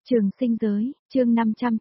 Trường sinh giới, chương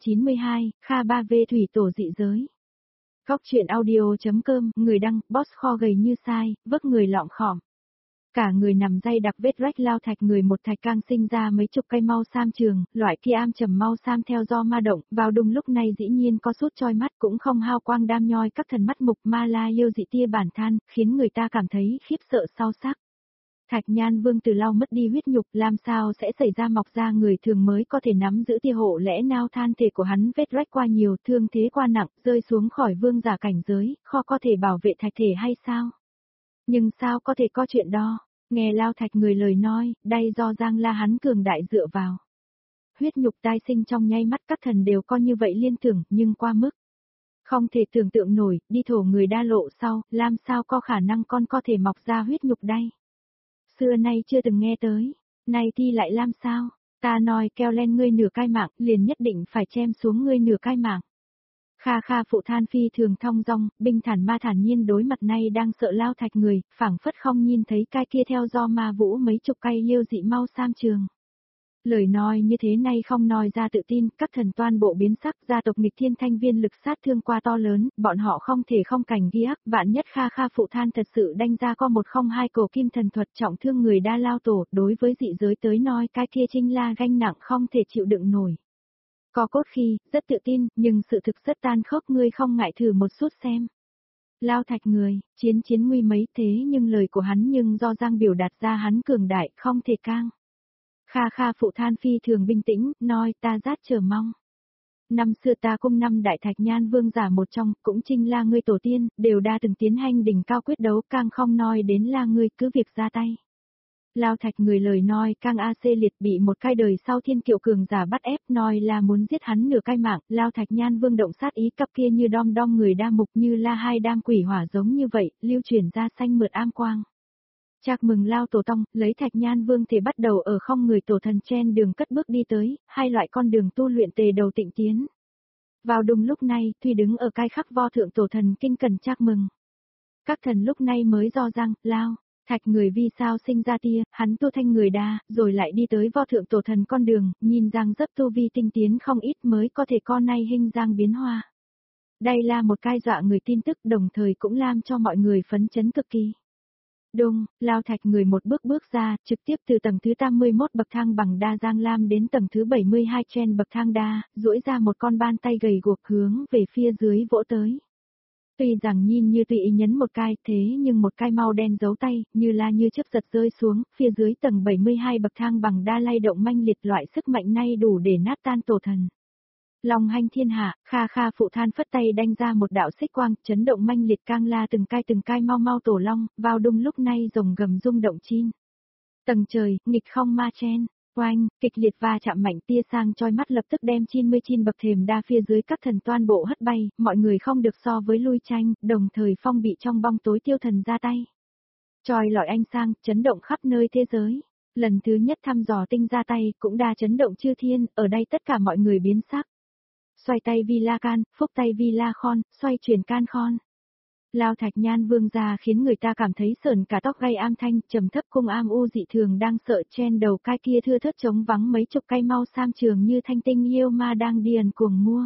592, Kha Ba V thủy tổ dị giới. Góc truyện audio.com, người đăng, boss kho gầy như sai, vấp người lọng khỏm. Cả người nằm day đặc vết rách lao thạch người một thạch cang sinh ra mấy chục cây mau sam trường, loại kia am trầm mau sam theo do ma động, vào đúng lúc này dĩ nhiên có sút choi mắt cũng không hao quang đam nhoi các thần mắt mục ma la yêu dị tia bản than, khiến người ta cảm thấy khiếp sợ sau sắc. Thạch Nhan Vương từ lau mất đi huyết nhục, làm sao sẽ xảy ra mọc ra người thường mới có thể nắm giữ tia hộ lẽ nào than thể của hắn vết rách qua nhiều, thương thế qua nặng, rơi xuống khỏi vương giả cảnh giới, khó có thể bảo vệ thạch thể hay sao? Nhưng sao có thể có chuyện đó? Nghe lao thạch người lời nói, đây do Giang La hắn cường đại dựa vào. Huyết nhục tai sinh trong nháy mắt các thần đều coi như vậy liên tưởng, nhưng qua mức. Không thể tưởng tượng nổi, đi thổ người đa lộ sau, làm sao có khả năng con có thể mọc ra huyết nhục đây? Xưa nay chưa từng nghe tới, nay thì lại làm sao? Ta nói keo len ngươi nửa cai mạng, liền nhất định phải chém xuống ngươi nửa cai mạng. Kha Kha phụ than phi thường thong dong, bình thản ma thản nhiên đối mặt nay đang sợ lao thạch người, phảng phất không nhìn thấy cai kia theo do ma vũ mấy chục cây liêu dị mau sam trường. Lời nói như thế này không nói ra tự tin, các thần toan bộ biến sắc, gia tộc nghịch thiên thanh viên lực sát thương qua to lớn, bọn họ không thể không cảnh ghi ác, vạn nhất Kha Kha phụ than thật sự đanh ra có 102 cổ kim thần thuật trọng thương người đa lao tổ, đối với dị giới tới nói cái kia trinh la ganh nặng không thể chịu đựng nổi. Có cốt khi, rất tự tin, nhưng sự thực rất tan khốc, ngươi không ngại thử một chút xem. Lao thạch người, chiến nguy mấy thế nhưng lời của hắn nhưng do Giang biểu đạt ra hắn cường đại, không thể cang. Kha Kha phụ than phi thường bình tĩnh, nói ta rất chờ mong. Năm xưa ta cung năm đại thạch nhan vương giả một trong, cũng chính là ngươi tổ tiên, đều đã từng tiến hành đỉnh cao quyết đấu, càng không nói đến là ngươi cứ việc ra tay. Lao thạch người lời nói càng AC liệt bị một cái đời sau thiên kiệu cường giả bắt ép nói là muốn giết hắn nửa cai mạng, Lao thạch nhan vương động sát ý cặp kia như đom đom người đa mục như la hai đam quỷ hỏa giống như vậy, lưu chuyển ra xanh mượt am quang. Chạc mừng Lao tổ tông, lấy thạch nhan vương thể bắt đầu ở không người tổ thần trên đường cất bước đi tới, hai loại con đường tu luyện tề đầu tịnh tiến. Vào đúng lúc này, Tuy đứng ở cai khắc vo thượng tổ thần kinh cần chạc mừng. Các thần lúc này mới do rằng, Lao, thạch người vì sao sinh ra tia, hắn tu thanh người đa, rồi lại đi tới vo thượng tổ thần con đường, nhìn rằng rất tu vi tinh tiến không ít mới có thể con nay hình giang biến hoa. Đây là một cái dọa người tin tức đồng thời cũng làm cho mọi người phấn chấn cực kỳ. Đùng, Lao thạch người một bước bước ra, trực tiếp từ tầng thứ 81 bậc thang bằng đa Giang Lam đến tầng thứ 72 trên bậc thang đa, duỗi ra một con bàn tay gầy guộc hướng về phía dưới vỗ tới. Tuy rằng nhìn như tùy ý nhấn một cái thế nhưng một cái mau đen giấu tay, như là như chớp giật rơi xuống, phía dưới tầng 72 bậc thang bằng đa lay động manh liệt loại sức mạnh này đủ để nát tan tổ thần. Long hành thiên hạ, Kha Kha phụ than phất tay đanh ra một đạo xích quang, chấn động manh liệt cang la từng cái mau mau tổ long, vào đúng lúc này rồng gầm rung động chin. Tầng trời, nghịch không ma chen, oanh, kịch liệt va chạm mạnh tia sang choi mắt lập tức đem 99 bậc thềm đa phía dưới các thần toan bộ hất bay, mọi người không được so với lui tranh, đồng thời phong bị trong bóng tối tiêu thần ra tay. Choi lọi anh sang, chấn động khắp nơi thế giới. Lần thứ nhất thăm dò tinh ra tay, cũng đa chấn động chư thiên, ở đây tất cả mọi người biến sắc. Xoay tay vi la can, phúc tay vi la khon, xoay chuyển can khon. Lao thạch nhan vương ra khiến người ta cảm thấy sờn cả tóc gai am thanh, trầm thấp cung am u dị thường đang sợ trên đầu cai kia thưa thớt trống vắng mấy chục cây mau sam trường như thanh tinh yêu ma đang điền cuồng mua.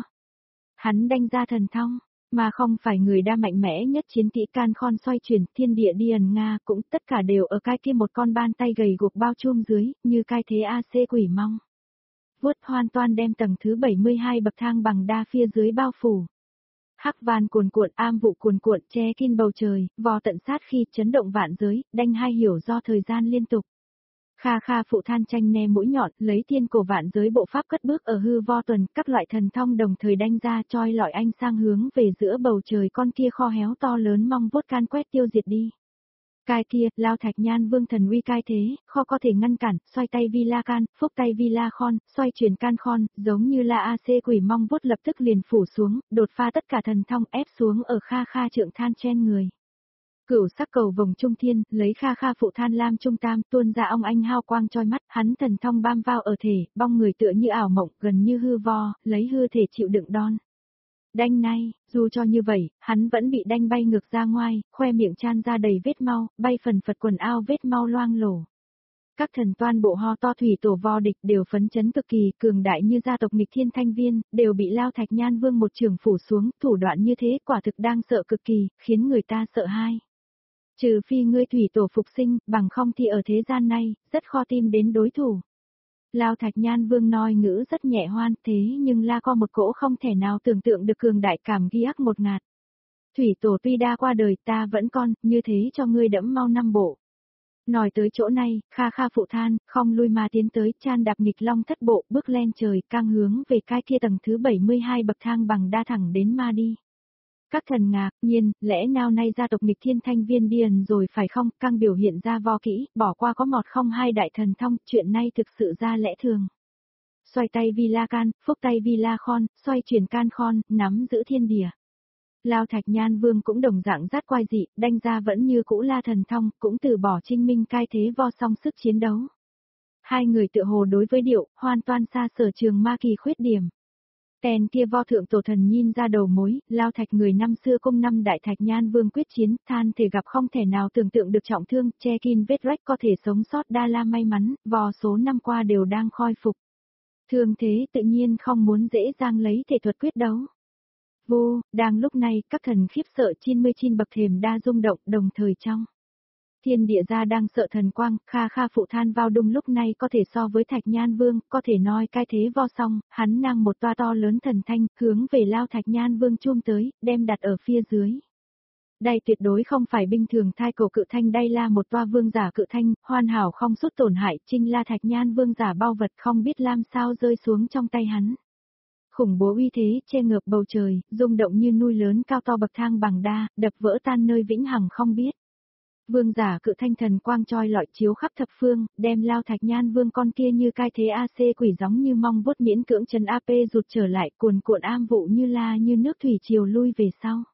Hắn đanh ra thần thông, mà không phải người đa mạnh mẽ nhất chiến kỹ can khon xoay chuyển thiên địa điền Nga cũng tất cả đều ở cai kia một con bàn tay gầy guộc bao trùm dưới, như cai thế AC quỷ mong. Vuốt hoàn toàn đem tầng thứ 72 bậc thang bằng đa phía dưới bao phủ. Hắc van cuồn cuộn am vụ cuồn cuộn che kín bầu trời, vò tận sát khi chấn động vạn giới, đanh hai hiểu do thời gian liên tục. Kha Kha phụ than tranh ne mũi nhọn, lấy thiên cổ vạn giới bộ pháp cất bước ở hư vo tuần, các loại thần thông đồng thời đanh ra choi lọi anh sang hướng về giữa bầu trời con kia kho héo to lớn mong vuốt can quét tiêu diệt đi. Cai kia, Lao thạch nhan vương thần uy cai thế, kho có thể ngăn cản, xoay tay vi la can, phúc tay vi la khon, xoay chuyển can khon, giống như là AC quỷ mong vuốt lập tức liền phủ xuống, đột pha tất cả thần thông ép xuống ở Kha Kha trượng than trên người. Cửu sắc cầu vòng trung thiên, lấy Kha Kha phụ than lam trung tam, tuôn ra ông anh hao quang choi mắt, hắn thần thông bam vào ở thể, bong người tựa như ảo mộng, gần như hư vo, lấy hư thể chịu đựng đòn. Đanh nay, dù cho như vậy, hắn vẫn bị đanh bay ngược ra ngoài, khoe miệng chan ra đầy vết mau, bay phần phật quần ao vết mau loang lổ. Các thần toàn bộ ho to thủy tổ vo địch đều phấn chấn cực kỳ, cường đại như gia tộc nghịch thiên thanh viên, đều bị Lao Thạch Nhan Vương một trường phủ xuống, thủ đoạn như thế quả thực đang sợ cực kỳ, khiến người ta sợ hai. Trừ phi ngươi thủy tổ phục sinh, bằng không thì ở thế gian này, rất khó tìm đến đối thủ. Lao Thạch Nhan Vương nói ngữ rất nhẹ hoan thế nhưng la có một cỗ không thể nào tưởng tượng được cường đại cảm ghi ác một ngạt. Thủy tổ tuy đa qua đời ta vẫn còn, như thế cho ngươi đẫm mau năm bộ. Nói tới chỗ này, Kha Kha phụ than, không lui mà tiến tới, chan đạp nghịch long thất bộ, bước lên trời, cang hướng về cái kia tầng thứ 72 bậc thang bằng đa thẳng đến ma đi. Các thần ngạc nhiên, lẽ nào nay gia tộc nghịch thiên thanh viên điền rồi phải không, cang biểu hiện ra vo kỹ, bỏ qua có một không hai đại thần thông, chuyện này thực sự ra lẽ thường. Xoay tay vi la can, phúc tay vi la khon, xoay chuyển can khon, nắm giữ thiên địa. Lao Thạch Nhan Vương cũng đồng dạng rát quai dị, đanh ra vẫn như cũ la thần thông, cũng từ bỏ trinh minh cai thế vo song sức chiến đấu. Hai người tựa hồ đối với điệu, hoàn toàn xa sở trường ma kỳ khuyết điểm. Tèn kia vo thượng tổ thần nhìn ra đầu mối, Lao Thạch người năm xưa cung năm đại Thạch Nhan Vương quyết chiến, than thể gặp không thể nào tưởng tượng được trọng thương, che kín vết rách có thể sống sót đa la may mắn, vò số năm qua đều đang khôi phục. Thương thế tự nhiên không muốn dễ dàng lấy thể thuật quyết đấu. Vô, đang lúc này, các thần khiếp sợ 99 bậc thềm đa rung động đồng thời trong. Thiên địa gia đang sợ thần quang, Kha Kha phụ than vào đung lúc này có thể so với Thạch Nhan Vương, có thể nói cai thế vo song, hắn năng một toa to lớn thần thanh, hướng về Lao Thạch Nhan Vương chum tới, đem đặt ở phía dưới. Đây tuyệt đối không phải bình thường thai cổ cự thanh, đây là một toa vương giả cự thanh, hoàn hảo không sút tổn hại, trinh La Thạch Nhan Vương giả bao vật không biết làm sao rơi xuống trong tay hắn. Khủng bố uy thế, che ngợp bầu trời, rung động như núi lớn cao to bậc thang bằng đa, đập vỡ tan nơi vĩnh hằng không biết. Vương giả cự thanh thần quang choi lọi chiếu khắp thập phương, đem Lao Thạch Nhan Vương con kia như cai thế AC quỷ gióng như mong vuốt miễn cưỡng trần AP rụt trở lại, cuồn cuộn am vụ như la như nước thủy triều lui về sau.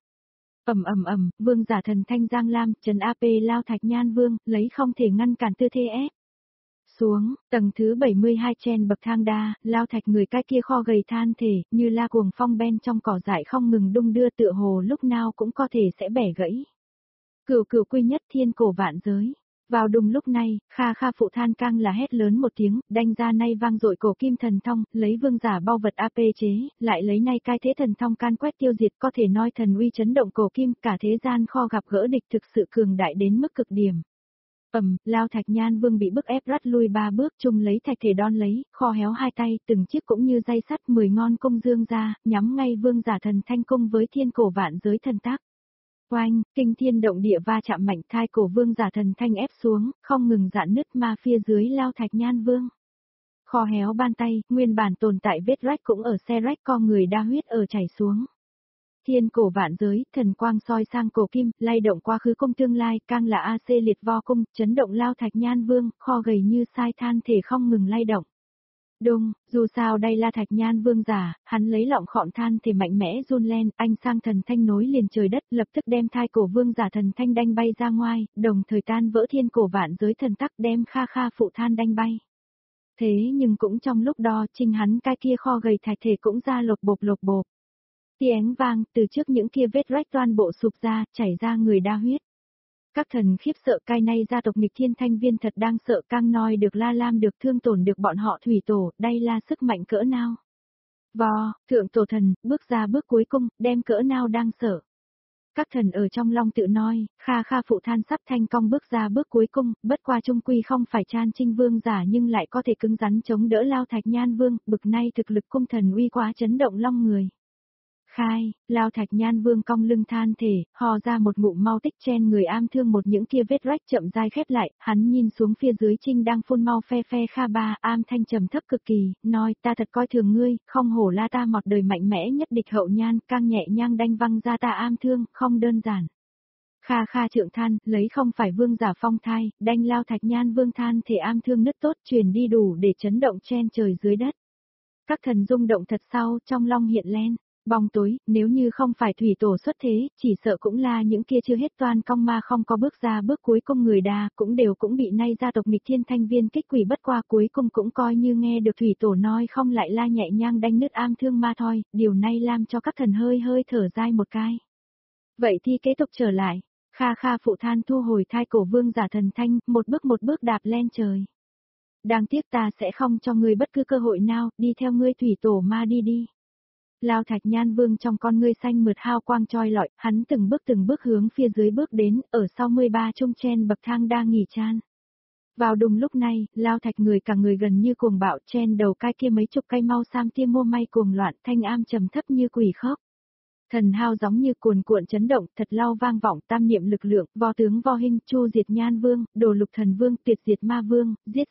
Ầm, vương giả thần thanh giang lam, trần AP Lao Thạch Nhan Vương, lấy không thể ngăn cản tư thế ép. Xuống, tầng thứ 72 trên bậc thang đa, Lao Thạch người cái kia kho gầy than thể, như la cuồng phong ben trong cỏ dại không ngừng đung đưa tựa hồ lúc nào cũng có thể sẽ bẻ gãy. Cửu cửu quy nhất thiên cổ vạn giới. Vào đùng lúc này, Kha Kha phụ than cang là hét lớn một tiếng, đanh ra nay vang dội cổ kim thần thông, lấy vương giả bao vật AP chế, lại lấy nay cai thế thần thông can quét tiêu diệt, có thể nói thần uy chấn động cổ kim, cả thế gian kho gặp gỡ địch thực sự cường đại đến mức cực điểm. Lao Thạch Nhan Vương bị bức ép rắt lui 3 bước, chung lấy thạch thể đón lấy, kho héo hai tay, từng chiếc cũng như dây sắt 10 ngon cung dương ra, nhắm ngay vương giả thần thanh cung với thiên cổ vạn giới thần tác. Oanh, kinh thiên động địa va chạm mạnh, thai cổ vương giả thần thanh ép xuống, không ngừng dạn nứt mà phía dưới Lao Thạch Nhan Vương. Kho héo ban tay, nguyên bản tồn tại vết rách cũng ở xe rách co người đa huyết ở chảy xuống. Thiên cổ vạn giới, thần quang soi sang cổ kim, lay động quá khứ cung tương lai, càng là AC liệt vo cung, chấn động Lao Thạch Nhan Vương, kho gầy như sai than thể không ngừng lay động. Đúng, dù sao đây là Thạch Nhan Vương giả, hắn lấy lọng khọm than thì mạnh mẽ run lên, anh sang thần thanh nối liền trời đất, lập tức đem thai cổ vương giả thần thanh đanh bay ra ngoài, đồng thời tan vỡ thiên cổ vạn giới thần tắc đem Kha Kha phụ than đanh bay. Thế nhưng cũng trong lúc đó, chính hắn cái kia kho gầy thạch thể cũng ra lột bộp. Tiếng vang, từ trước những kia vết rách toàn bộ sụp ra, chảy ra người đa huyết. Các thần khiếp sợ cai nay gia tộc nghịch thiên thanh viên thật đang sợ cang noi được la lam được thương tổn được bọn họ thủy tổ, đây là sức mạnh cỡ nào. Vò, thượng tổ thần, bước ra bước cuối cùng, đem cỡ nào đang sợ. Các thần ở trong lòng tự nói, Kha Kha phụ than sắp thanh công bước ra bước cuối cùng, bất qua trung quy không phải chan trinh vương giả nhưng lại có thể cứng rắn chống đỡ Lao Thạch Nhan Vương, bực nay thực lực cung thần uy quá chấn động long người. Khai, Lao Thạch Nhan Vương cong lưng than thể, hò ra một ngụm mau tích chen người am thương một những kia vết rách chậm rãi khép lại, hắn nhìn xuống phía dưới trinh đang phun mau phe Kha Ba, am thanh trầm thấp cực kỳ, nói ta thật coi thường ngươi, không hổ la ta một đời mạnh mẽ nhất địch hậu nhan, càng nhẹ nhàng đanh văng ra ta am thương, không đơn giản. Kha Kha trượng than, lấy không phải vương giả phong thai, đanh Lao Thạch Nhan Vương than thể am thương nứt tốt truyền đi đủ để chấn động chen trời dưới đất. Các thần rung động thật sau, trong long hiện lên. Bóng tối, nếu như không phải thủy tổ xuất thế, chỉ sợ cũng là những kia chưa hết toan cong ma không có bước ra bước cuối cùng người đa, cũng bị nay gia tộc nghịch thiên thanh viên kích quỷ bất qua cuối cùng cũng coi như nghe được thủy tổ nói không lại la nhẹ nhàng đanh nứt am thương ma thôi, điều này làm cho các thần hơi thở dai một cái. Vậy thì kế tục trở lại, Kha Kha phụ than thu hồi thai cổ vương giả thần thanh, một bước đạp lên trời. Đáng tiếc ta sẽ không cho ngươi bất cứ cơ hội nào, đi theo ngươi thủy tổ ma đi. Lao Thạch Nhan Vương trong con ngươi xanh mượt hào quang choi lọi, hắn từng bước hướng phía dưới bước đến, ở sau 13 trung chen bậc thang đang nghỉ chan. Vào đúng lúc này, Lao Thạch người cả người gần như cuồng bạo chen đầu cái kia mấy chục cây mau sam tia mua may cuồng loạn thanh am trầm thấp như quỷ khóc. Thần hao giống như cuồn cuộn chấn động, thật lao vang vọng tam niệm lực lượng, vo tướng vo hình, chu diệt nhan vương, đồ lục thần vương, tuyệt diệt ma vương, giết.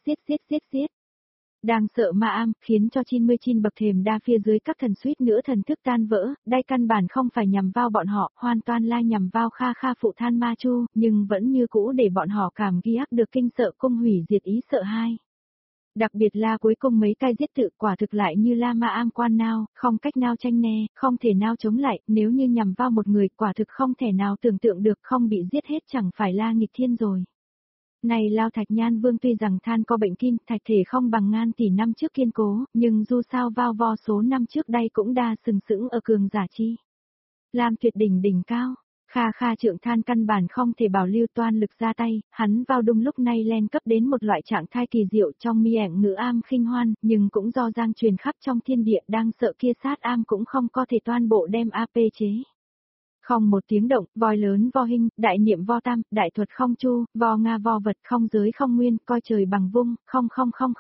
Đang sợ ma am, khiến cho 99 bậc thềm đa phía dưới các thần suýt nữa thần thức tan vỡ, đây căn bản không phải nhằm vào bọn họ, hoàn toàn là nhằm vào Kha Kha phụ than ma chu, nhưng vẫn như cũ để bọn họ cảm ghi ác được kinh sợ cung hủy diệt ý sợ hai. Đặc biệt là cuối cùng mấy cái giết tự quả thực lại như la ma am quan nào, không cách nào tranh né, không thể nào chống lại, nếu như nhằm vào một người quả thực không thể nào tưởng tượng được không bị giết hết chẳng phải là nghịch thiên rồi. Này Lao Thạch Nhan Vương tuy rằng than có bệnh kinh, thạch thể không bằng ngàn tỷ năm trước kiên cố, nhưng dù sao vào vo số năm trước đây cũng đa sừng sững ở cường giả chi. Làm tuyệt đỉnh cao, Kha trượng than căn bản không thể bảo lưu toan lực ra tay, hắn vào đúng lúc này len cấp đến một loại trạng thái kỳ diệu trong mi ẻng ngữ am khinh hoan, nhưng cũng do giang truyền khắp trong thiên địa đang sợ kia sát am cũng không có thể toàn bộ đem AP chế. Không một tiếng động, voi lớn vo hình, đại niệm vo tam, đại thuật không chu, vo nga vo vật không giới không nguyên, coi trời bằng vung, không.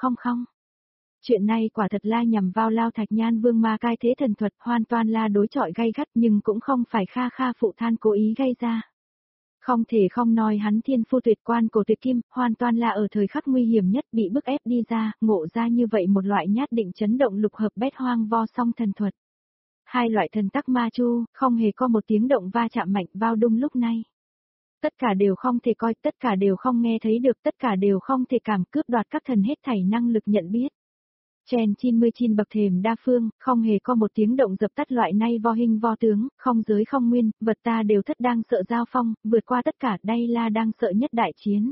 Chuyện này quả thật là nhằm vào Lao Thạch Nhan Vương ma cai thế thần thuật, hoàn toàn là đối chọi gay gắt nhưng cũng không phải Kha phụ than cố ý gây ra. Không thể không nói hắn thiên phu tuyệt quan cổ tuyệt kim, hoàn toàn là ở thời khắc nguy hiểm nhất bị bức ép đi ra, ngộ ra như vậy một loại nhát định chấn động lục hợp bét hoang vo song thần thuật. Hai loại thần tắc ma chu, không hề có một tiếng động va chạm mạnh vào đúng lúc này. Tất cả đều không thể coi, tất cả đều không nghe thấy được, tất cả đều không thể cảm cướp đoạt các thần hết thảy năng lực nhận biết. Chen 99 bậc thềm đa phương, không hề có một tiếng động dập tắt loại này vo hình vo tướng, không giới không nguyên, vật ta đều thất đang sợ giao phong, vượt qua tất cả đây là đang sợ nhất đại chiến.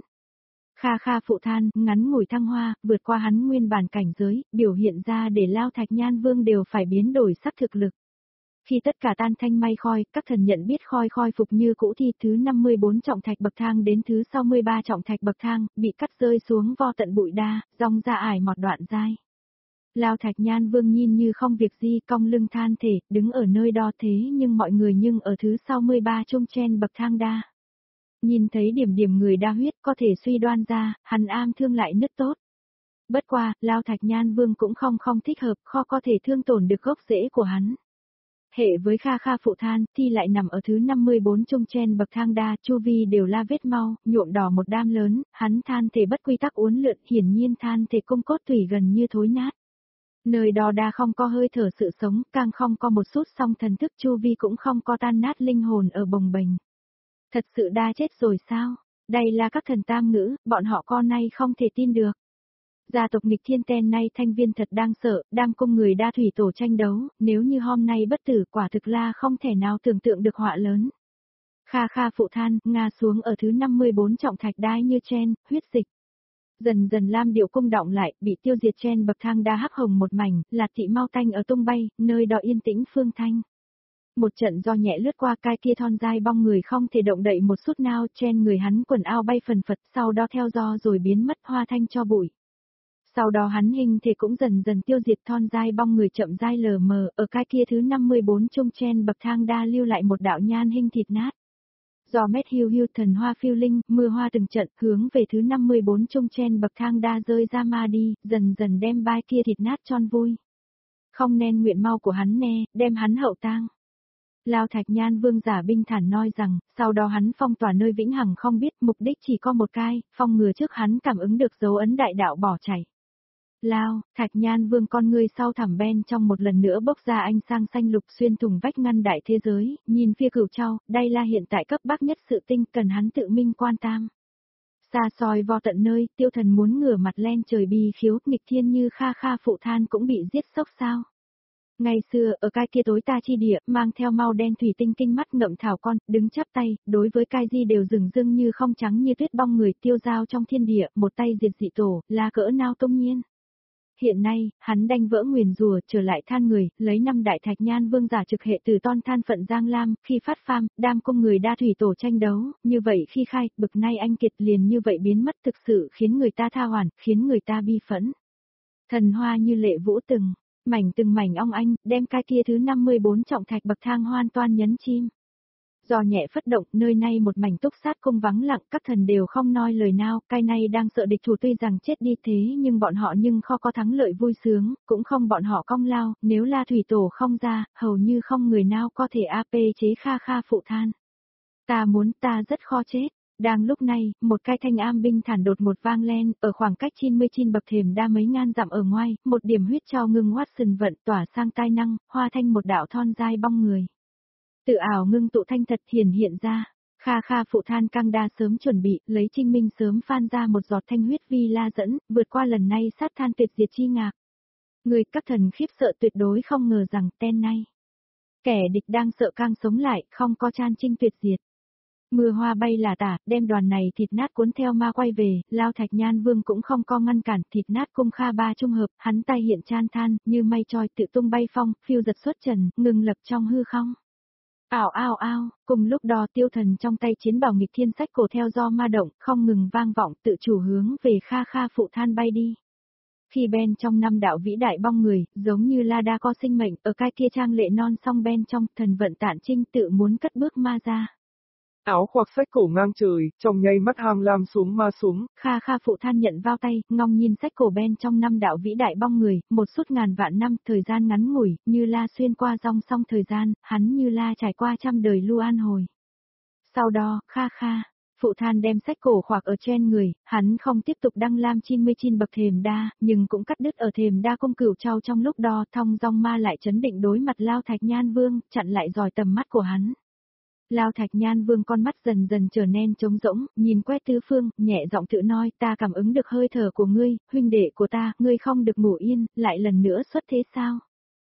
Kha phụ than, ngắn ngủi thăng hoa, vượt qua hắn nguyên bản cảnh giới, biểu hiện ra để Lao Thạch Nhan Vương đều phải biến đổi sắc thực lực. Khi tất cả tan thanh may khói, các thần nhận biết khôi phục như cũ thì thứ 54 trọng thạch bậc thang đến thứ 63 trọng thạch bậc thang, bị cắt rơi xuống vo tận bụi đa, rong ra ải một đoạn dai. Lao Thạch Nhan Vương nhìn như không việc gì cong lưng than thể, đứng ở nơi đó thế nhưng mọi người nhưng ở thứ 63 trung chen bậc thang đa. Nhìn thấy điểm người đa huyết có thể suy đoan ra, hắn am thương lại nứt tốt. Bất qua, Lao Thạch Nhan Vương cũng không thích hợp, khó có thể thương tổn được gốc rễ của hắn. Hệ với Kha phụ than, thì lại nằm ở thứ 54 trung chen bậc thang đa, chu vi đều la vết mau, nhuộm đỏ một đám lớn, hắn than thể bất quy tắc uốn lượn, hiển nhiên than thể cung cốt tủy gần như thối nát. Nơi đó đa không có hơi thở sự sống, càng không có một sút song thần thức chu vi cũng không có tan nát linh hồn ở bồng bềnh. Thật sự đa chết rồi sao? Đây là các thần tam ngữ, bọn họ con nay không thể tin được. Gia tộc nghịch thiên ten nay thanh viên thật đang sợ, đang cùng người đa thủy tổ tranh đấu, nếu như hôm nay bất tử quả thực là không thể nào tưởng tượng được họa lớn. Kha phụ than, ngã xuống ở thứ 54 trọng thạch đai như chen, huyết dịch. Dần lam điệu cung động lại, bị tiêu diệt chen bậc thang đa hắc hồng một mảnh, Lạt thị mau tanh ở tung bay, nơi đó yên tĩnh phương thanh. Một trận do nhẹ lướt qua cái kia thon dai bong người không thể động đậy một chút nào, chen người hắn quần áo bay phần phật, sau đó theo do rồi biến mất hoa thanh cho bụi. Sau đó hắn hình thể cũng dần tiêu diệt thon dai bong người chậm dai lờ mờ, ở cái kia thứ 54 trung chen bậc thang đa lưu lại một đạo nhan hình thịt nát. Do mét hiu thần hoa phiêu linh, mưa hoa từng trận hướng về thứ 54 trung chen bậc thang đa rơi ra ma đi, dần đem bai kia thịt nát tròn vui. Không nên nguyện mau của hắn nè, đem hắn hậu tang. Lao Thạch Nhan Vương giả binh thản nói rằng, sau đó hắn phong tỏa nơi vĩnh hằng không biết, mục đích chỉ có một cái, phong ngừa trước hắn cảm ứng được dấu ấn đại đạo bỏ chạy. Lao, Thạch Nhan Vương con ngươi sau thẳm ben trong một lần nữa bốc ra ánh sang xanh lục xuyên thủng vách ngăn đại thế giới, nhìn phía Cửu Châu, đây là hiện tại cấp bác nhất sự tinh cần hắn tự minh quan tam. Xa xôi vo tận nơi, tiêu thần muốn ngửa mặt lên trời bi khiếu, nghịch thiên như Kha phụ than cũng bị giết sốc sao. Ngày xưa, ở cái kia tối ta chi địa, mang theo mau đen thủy tinh kinh mắt ngậm thảo con, đứng chắp tay, đối với cái gì đều rừng rưng như không trắng như tuyết bong người tiêu dao trong thiên địa, một tay diệt dị tổ, là cỡ nào tung nhiên. hiện nay, hắn đanh vỡ nguyền rùa trở lại than người, lấy 5 đại thạch nhan vương giả trực hệ từ ton than phận Giang Lam, khi phát pham, đam công người đa thủy tổ tranh đấu, như vậy khi khai, bực nay anh kiệt liền như vậy biến mất thực sự khiến người ta tha hoàn, khiến người ta bi phẫn. Thần hoa như lệ vũ từng mảnh ong anh, đem cái kia thứ 54 trọng thạch bậc thang hoàn toàn nhấn chim. Gió nhẹ phất động, nơi này một mảnh túc sát cung vắng lặng, các thần đều không nói lời nào, cái này đang sợ địch thủ tuy rằng chết đi thế nhưng bọn họ nhưng kho có thắng lợi vui sướng, cũng không bọn họ công lao, nếu La Thủy Tổ không ra, hầu như không người nào có thể AP chế Kha Kha phụ than. Ta rất khó chết. Đang lúc này, một cái thanh am binh thản đột một vang lên, ở khoảng cách 99 bậc thềm đa mấy ngàn dặm ở ngoài, một điểm huyết cho ngưng Watson vận tỏa sang tai năng, hoa thanh một đạo thon dai bong người. Tự ảo ngưng tụ thanh thật hiện ra, Kha Kha phụ than căng đa sớm chuẩn bị, lấy Trinh Minh sớm phan ra một giọt thanh huyết vi la dẫn, vượt qua lần này sát than tuyệt diệt chi ngạc. Người các thần khiếp sợ tuyệt đối không ngờ rằng ten nay. Kẻ địch đang sợ càng sống lại, không có chan trinh tuyệt diệt. Mưa hoa bay là tả, đem đoàn này thịt nát cuốn theo ma quay về, Lao Thạch Nhan Vương cũng không có ngăn cản, thịt nát cung Kha ba trung hợp, hắn tay hiện chan than, như mây trôi tự tung bay phong, phiêu giật xuất trần, ngừng lập trong hư không. Ào, cùng lúc đó tiêu thần trong tay chiến bảo nghịch thiên sách cổ theo do ma động, không ngừng vang vọng tự chủ hướng về Kha Kha phụ than bay đi. Khi bên trong 5 đạo vĩ đại bong người, giống như La Đa có sinh mệnh, ở cái kia trang lệ non song bên trong, thần vận tản trinh tự muốn cất bước ma ra. Áo khoác sách cổ ngang trời, trong nháy mắt ham lam xuống ma xuống. Kha Kha phụ than nhận vào tay, ngong nhìn sách cổ bên trong 5 đạo vĩ đại bong người, một suốt ngàn vạn năm, thời gian ngắn ngủi, như La xuyên qua dòng song thời gian, hắn như La trải qua trăm đời lưu an hồi. Sau đó, Kha Kha, phụ than đem sách cổ khoác ở trên người, hắn không tiếp tục đăng lam 99 bậc thềm đa, nhưng cũng cắt đứt ở thềm đa cung cửu trao trong lúc đó thong dong ma lại chấn định đối mặt Lao Thạch Nhan Vương, chặn lại dòi tầm mắt của hắn. Lao Thạch Nhan Vương con mắt dần dần trở nên trống rỗng, nhìn quét tứ phương, nhẹ giọng tự nói, ta cảm ứng được hơi thở của ngươi, huynh đệ của ta, ngươi không được ngủ yên, lại lần nữa xuất thế sao?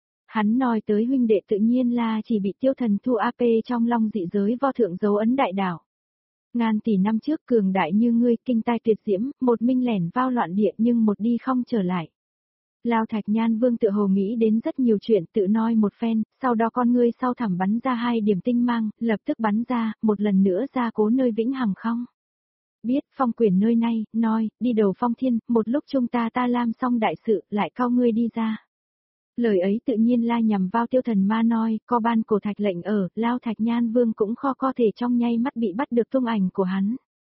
Hắn nói tới huynh đệ tự nhiên là chỉ bị tiêu thần thu AP trong long dị giới vo thượng dấu ấn đại đảo. Ngàn tỷ năm trước cường đại như ngươi kinh tai tuyệt diễm, một minh lẻn vào loạn địa nhưng một đi không trở lại. Lao Thạch Nhan Vương tự hồ nghĩ đến rất nhiều chuyện tự nói một phen, sau đó con ngươi sau thẳm bắn ra 2 điểm tinh mang, lập tức bắn ra, một lần nữa ra cố nơi vĩnh hằng không. Biết phong quyền nơi này, nói, đi đầu phong thiên, một lúc chúng ta làm xong đại sự, lại cao ngươi đi ra. Lời ấy tự nhiên la nhằm vào tiêu thần ma nói, có ban cổ thạch lệnh ở, Lao Thạch Nhan Vương cũng có thể trong nháy mắt bị bắt được tung ảnh của hắn.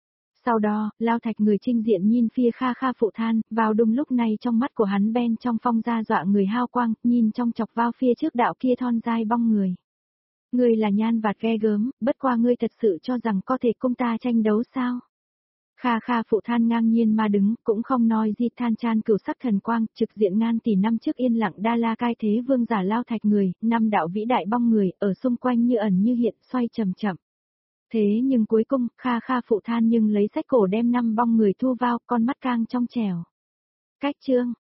Sau đó, Lao Thạch người trinh diện nhìn phía Kha Kha phụ than, vào đúng lúc này trong mắt của hắn bên trong phong ra dọa người hao quang, nhìn trong chọc vào phía trước đạo kia thon dai bong người. Ngươi là nhan vạt ghe gớm, bất qua ngươi thật sự cho rằng có thể cùng ta tranh đấu sao? Kha Kha phụ than ngang nhiên mà đứng, cũng không nói gì than chan cửu sắc thần quang, trực diện ngàn tỷ năm trước yên lặng đa la cai thế vương giả Lao Thạch người, 5 đạo vĩ đại bong người, ở xung quanh như ẩn như hiện, xoay chậm chậm. Thế nhưng cuối cùng, Kha Kha phụ than nhưng lấy sách cổ đem 5 bong người thu vào, con mắt càng trong trẻo. Cách chương